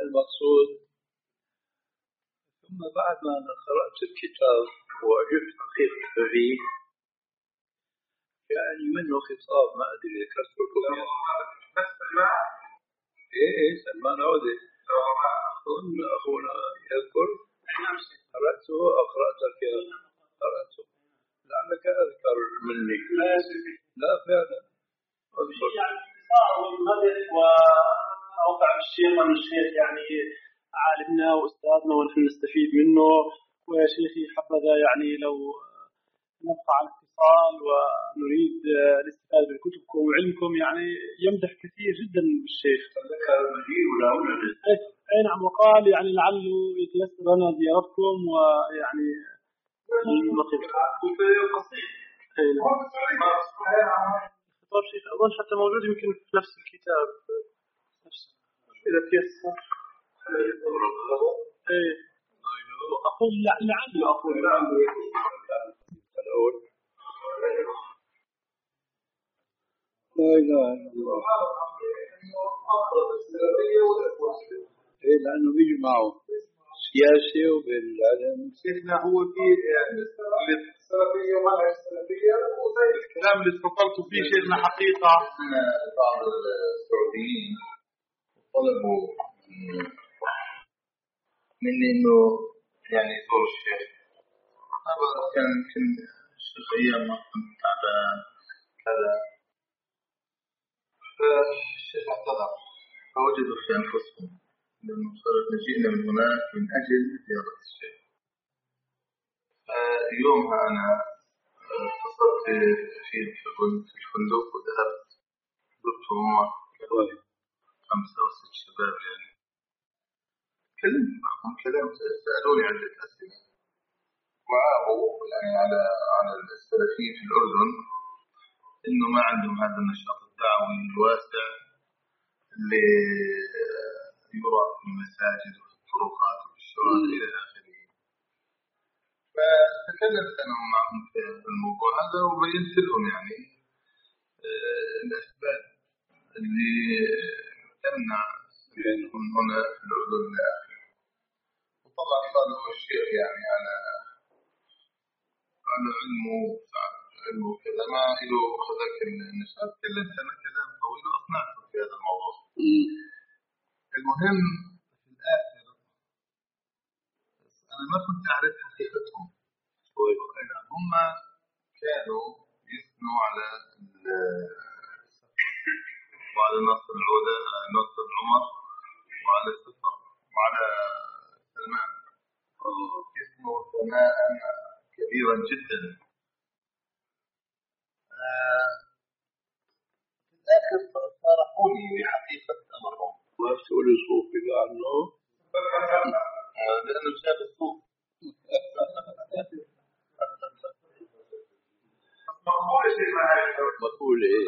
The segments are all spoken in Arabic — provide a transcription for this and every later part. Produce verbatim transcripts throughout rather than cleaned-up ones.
المقصود. ثم بعد ما أنا قرأت الكتاب وعرفت حقيقة فيه، يعني منه خطاب ما أدري ذكرت لكم إيه إيه سلمان عودة أظن أخونا يذكر قرأته أو قرأتك يا قرأته لعلك أذكر مني. لا فعلا أذكر يعني صار والمدح وأوقع الشيخ وأن الشيخ يعني عالمنا وأستاذنا ونحن نستفيد منه. ويا شيخي حبذا يعني لو نبقى على اتصال ونريد الاستفادة من كتبكم وعلمكم. يعني يمدح كثير جدا بالشيخ. أي نعم. وقال يعني لعله يتيسر لنا زيارتكم ويعني نقف قصير. أي نعم. خطاب شيخ أظن حتى موجود يمكن في نفس الكتاب نفسه إذا تيسر. إيه أقول لعله أقول لعله الأول لا إله إلا الله. إيه لأنه بيجمعوا سياسي وبالعلم. سيدنا هو في السلفية ومنهج السلفية وزي الكلام اللي تفضلتوا فيه شيخنا حقيقة. بعض السعوديين طلبوا مني إنه يعني يزور الشيخ. هذا كان يمكن الشيخ أيام ما كنت تعبان كذا، فالشيخ اعتذر فوجدوا في أنفسهم لأنه صارت جئنا من هناك من أجل زيارة الشيخ. يومها أنا اتصلت في الفندق وذهبت زرتهم خمسة أو ست شباب يعني كلمت معهم كلام سألوني عدة أسئلة وعابوا يعني على على السلفيين في الأردن إنه ما عندهم هذا النشاط الدعوي الواسع اللي يرى في المساجد وفي الطرقات وفي الشوارع إلى آخره. فتكلمت أنا معهم في الموضوع هذا وبينت لهم يعني الأسباب اللي تمنع من هنا في الأردن إلى آخره. وطبعا قالوا الشيخ يعني على على علمه علمه كذا ما له هذاك النشاط. كلمت أنا كلام طويل وأقنعته في هذا الموضوع. المهم في الآخر أنا ما كنت أعرف حقيقتهم. هم كانوا يثنوا على وعلى ناصر العودة ناصر العمر وعلى السفر وعلى سلمان يثنوا ثناء كبيرا جدا. في الآخر صارحوني بحقيقة أمرهم. ما تقول صوفي لأنه لأنه جاب الصوف. مقول إيه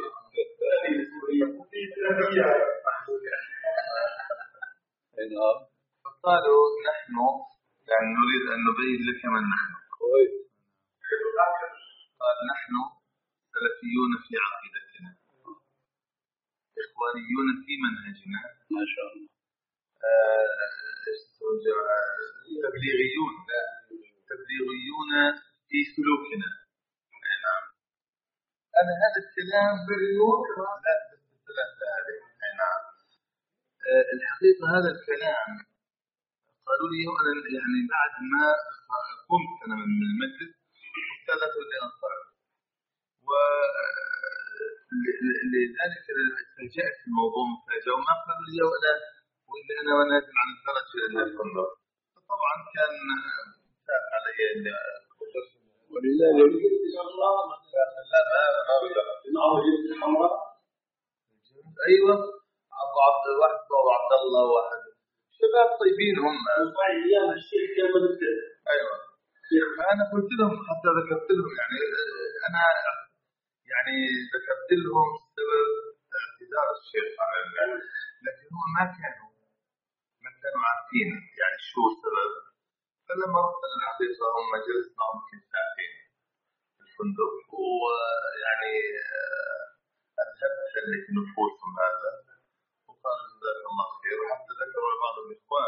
فقالوا نحن يعني نريد أن نبين لك من نحن. قال نحن سلفيون في عقيدتنا إخوانيون في منهجنا ما شاء الله تبليغيون تبليغيون في سلوكنا. نعم أنا هذا الكلام بريون لا بالثلاثة هذه. نعم الحقيقة هذا الكلام قالوا لي أنا يعني بعد ما قمت أنا من المجلس ثلاثة لأنصار ولذلك فاجأت الموضوع مفاجأة وما قالوا لي ولا وإلا أنا ونازل عن الدرجة إلى الفندق. فطبعا كان ساق علي ولذلك أيوة أبو عبد الواحد أبو عبد الله واحد شباب طيبين هم. أيوة فأنا قلت لهم حتى ذكرت لهم يعني أنا يعني ذكرت لهم سبب اعتذار الشيخ على الله لكن هم ما كانوا ما كانوا عارفين يعني شو السبب. فلما رحت الحقيقة هم جلسنا يمكن ساعتين في الفندق ويعني أذهبت لك نفوسهم هذا وقال جزاك الله خير. وحتى ذكروا بعض الإخوان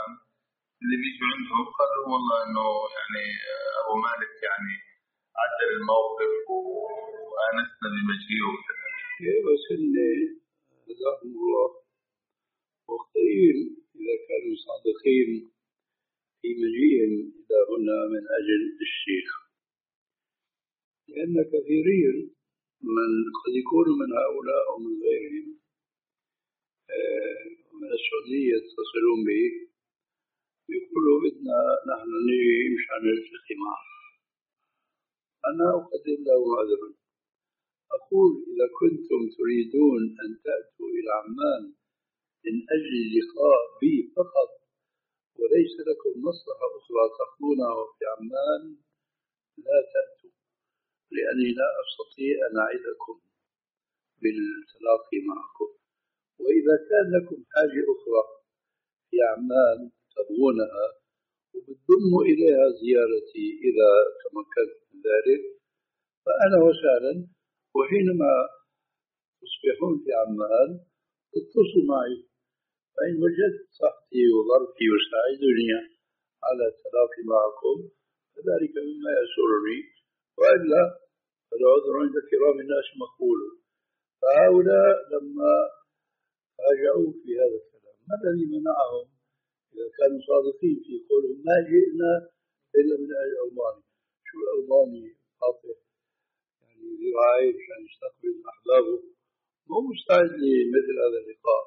اللي بيجوا عندهم قال لهم والله إنه يعني أبو مالك يعني عدل الموقف وآنسنا بمجيئه وكذا. بس اللي جزاهم الله مخطئين إذا كانوا صادقين في مجيئهم إلى هنا من أجل الشيخ، لأن كثيرين من قد يكونوا من هؤلاء أو من غيرهم من السعودية يتصلون به يقولوا بدنا نحن نجي مشان نلتقي معه. أنا أقدم له عذرا، أقول إذا كنتم تريدون أن تأتوا إلى عمان من أجل اللقاء بي فقط وليس لكم مصلحة أخرى تقضونها في عمان لا تأتوا، لأني لا أستطيع أن أعدكم بالتلاقي معكم. وإذا كان لكم حاجة أخرى في عمان تبغونها وبتضموا إليها زيارتي إذا تمكنت من ذلك فأنا وسهلا، وحينما تصبحون في عمان اتصلوا معي، فإن وجدت صحتي وظرفي يساعدني على التلاقي معكم فذلك مما يسرني، وإلا فالعذر عند كرام الناس مقبول. فهؤلاء لما فاجأوا في هذا الكلام ما الذي منعهم إذا كانوا صادقين في قولهم ما جئنا إلا من أجل ألماني؟ شو الألماني قاطع يعني ذراعي عشان يستقبل أحبابه، مو مستعد لمثل هذا اللقاء.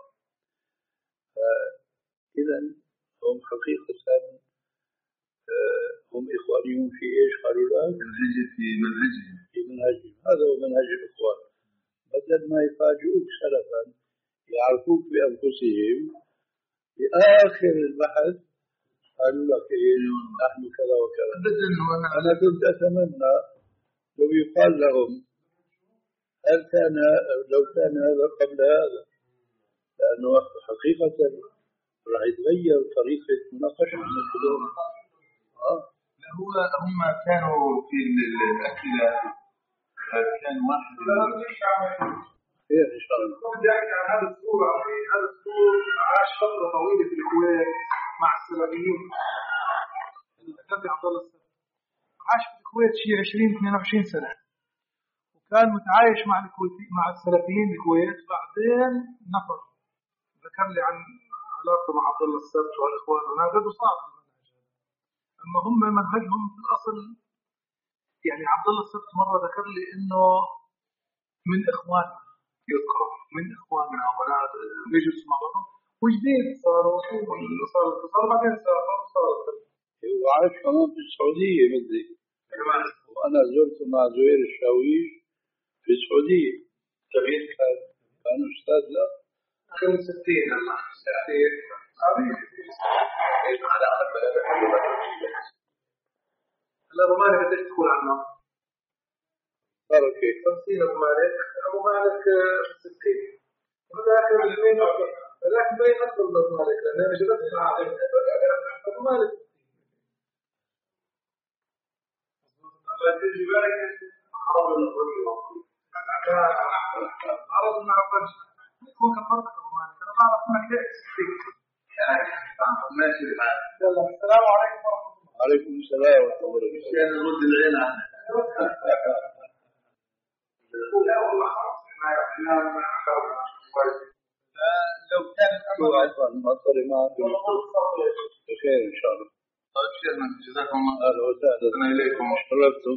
إذا هم حقيقة هم إخوانيون في إيش قالوا لك؟ منهجي في منهجهم في منهجهم، هذا هو منهج الإخوان. بدل ما يفاجئوك سلفا يعرفوك بأنفسهم في آخر البحث قالوا لك إيه نحن كذا وكذا. أنا كنت أتمنى لو يقال لهم هل كان لو كان هذا قبل هذا، لأنه حقيقة راح يتغير طريقة مناقشة الكلام. آه. هو هم كانوا في الأكلة كان واحد خير إن شاء الله. بدي أحكي عن هذا الدكتور هذا الدكتور عاش فترة طويلة في الكويت مع السلفيين. الكابتن عبد الله السلفي عاش في الكويت شيء عشرين اثنين وعشرين سنة، وكان متعايش مع الكويت مع السلفيين بالكويت. بعدين نفر ذكر لي عن علاقته مع عبد الله السلفي والإخوان ونادوا صعب المنهج، أما هم منهجهم في الأصل يعني عبد الله السلفي مرة ذكر لي إنه من إخواننا، يذكر من إخواننا أولاد بيجلسوا مع بعضهم وجديد صاروا صاروا صاروا بعدين صاروا صاروا هو عاش كمان في السعودية بدي، وأنا زرته مع زهير الشاويش في السعودية. كبير كان كان أستاذ لا كم ستين الله ستين إيش على هلا أبو مالك قديش تقول عنه؟ صار كيف؟ خمسين أبو مالك أبو مالك ستين وذاك الاثنين أفضل، ذاك بين أفضل من أبو مالك لأن أنا جلست مع أبو مالك. الله يجزي بالك عرض الرجل عرض المعبد هو كفرتك أبو مالك أنا بعرف أنك ليك ستين. ماشي الحال. يلا السلام عليكم ورحمة الله. وعليكم السلام ورحمة الله وبركاته. كان نرد العين عنه. لا والله خلاص احنا احنا ما اخذنا كويس. لو كان الامر عفوا مطر معك بخير ان شاء الله. طيب شيخنا جزاكم الله اهلا وسهلا. انا اليكم شرفتم.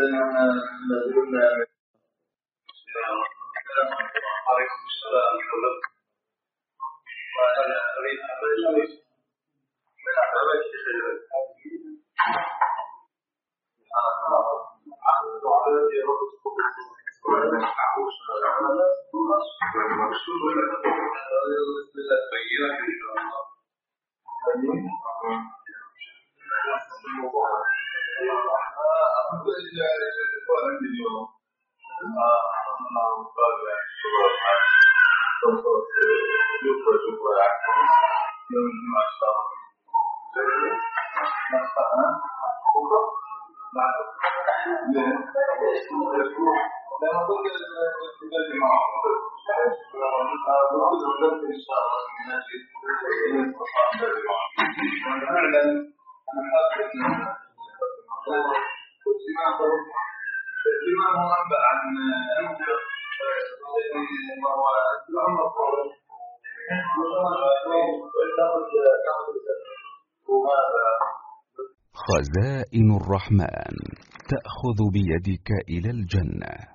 وعليكم السلام ورحمه الله. وانا اريد ان من اعتبار الشيخ فعلا أنا حاسس إن الإمام الإمام هو أنبأ عن وهو الأمر خزائن الرحمن تأخذ بيدك إلى الجنة.